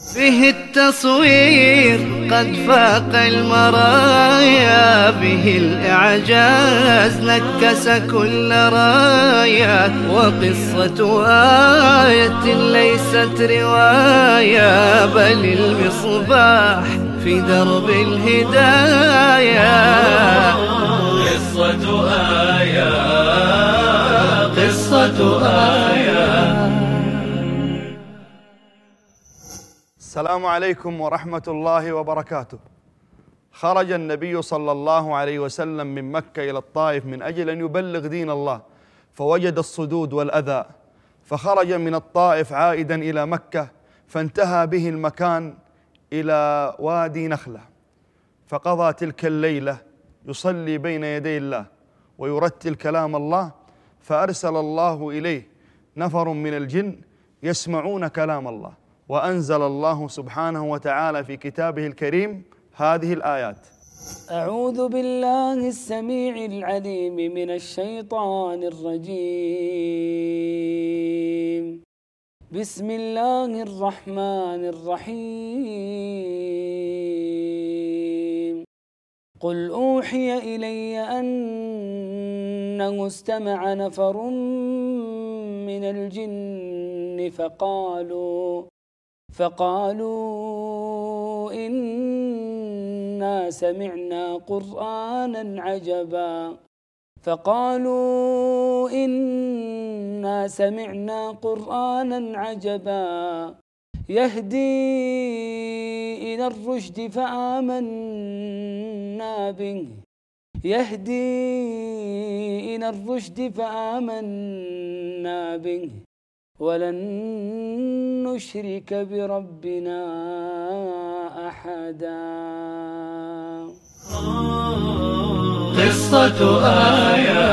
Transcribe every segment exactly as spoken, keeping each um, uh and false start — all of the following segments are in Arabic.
به التصوير قد فاق المرايا، به الإعجاز نكس كل رايا، وقصة آية ليست رواية بل المصباح في درب الهداية. قصة آية قصة آية. السلام عليكم ورحمة الله وبركاته. خرج النبي صلى الله عليه وسلم من مكة إلى الطائف من أجل أن يبلغ دين الله، فوجد الصدود والأذى، فخرج من الطائف عائدا إلى مكة، فانتهى به المكان إلى وادي نخلة، فقضى تلك الليلة يصلي بين يدي الله ويرتل كلام الله، فأرسل الله إليه نفر من الجن يسمعون كلام الله، وأنزل الله سبحانه وتعالى في كتابه الكريم هذه الآيات: أعوذ بالله السميع العليم من الشيطان الرجيم. بسم الله الرحمن الرحيم. قل أوحي إلي أنه استمع نفر من الجن فقالوا فقالوا إنا سمعنا قرآنا عجبا فقالوا إنا سمعنا قرآنا عجبا يهدي إلى الرشد فآمنا به يهدي إلى الرشد فآمنا به ولن نشرك بربنا أحدا. قصة آية.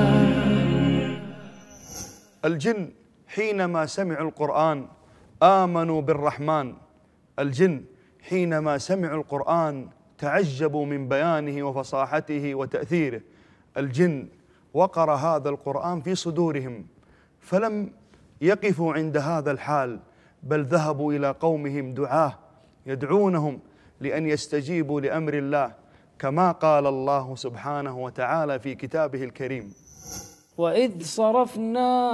الجن حينما سمعوا القرآن آمنوا بالرحمن. الجن حينما سمعوا القرآن تعجبوا من بيانه وفصاحته وتأثيره. الجن وقر هذا القرآن في صدورهم، فلم يقفوا عند هذا الحال، بل ذهبوا إلى قومهم دعاه يدعونهم لأن يستجيبوا لأمر الله، كما قال الله سبحانه وتعالى في كتابه الكريم: وإذ صرفنا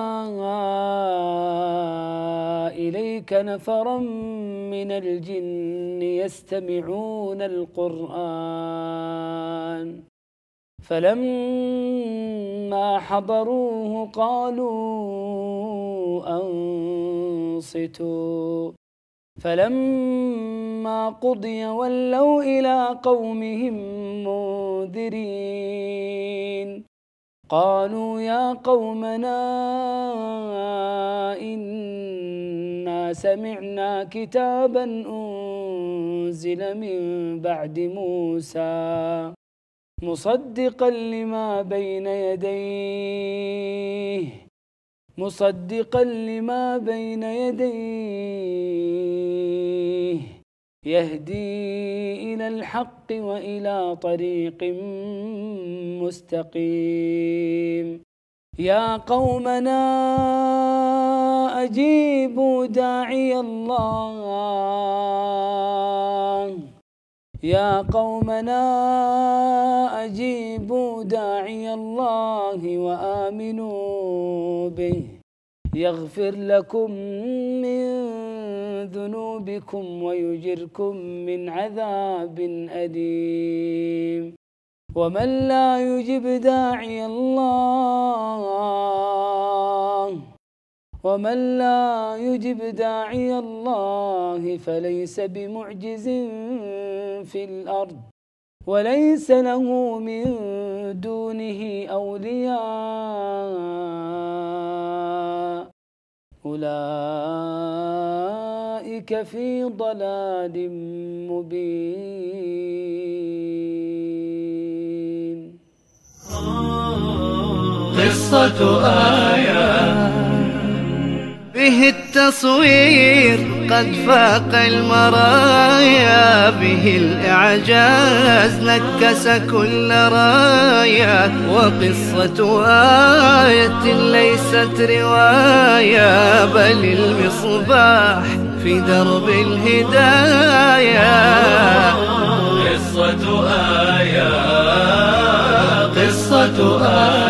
إليك نفرا من الجن يستمعون القرآن فلما حضروه قالوا أنصتوا فلما قضي ولوا إلى قومهم منذرين قالوا يا قومنا إنا سمعنا كتابا أنزل من بعد موسى مصدقا لما بين يديه مصدقا لما بين يديه يهدي إلى الحق وإلى طريق مستقيم يا قومنا أجيبوا داعي الله يا قومنا أجيبوا داعي الله وآمنوا به يغفر لكم من ذنوبكم ويجركم من عذاب أليم ومن لا يجب داعي الله ومن لا يجب داعي الله فليس بمعجز في الأرض وليس له من دونه أولياء أولئك في ضلال مبين. قصة آية. به التصوير قد فاق المرايا، به الإعجاز نكس كل رايا، وقصة آية ليست رواية بل المصباح في درب الهداية. قصة آية قصة آية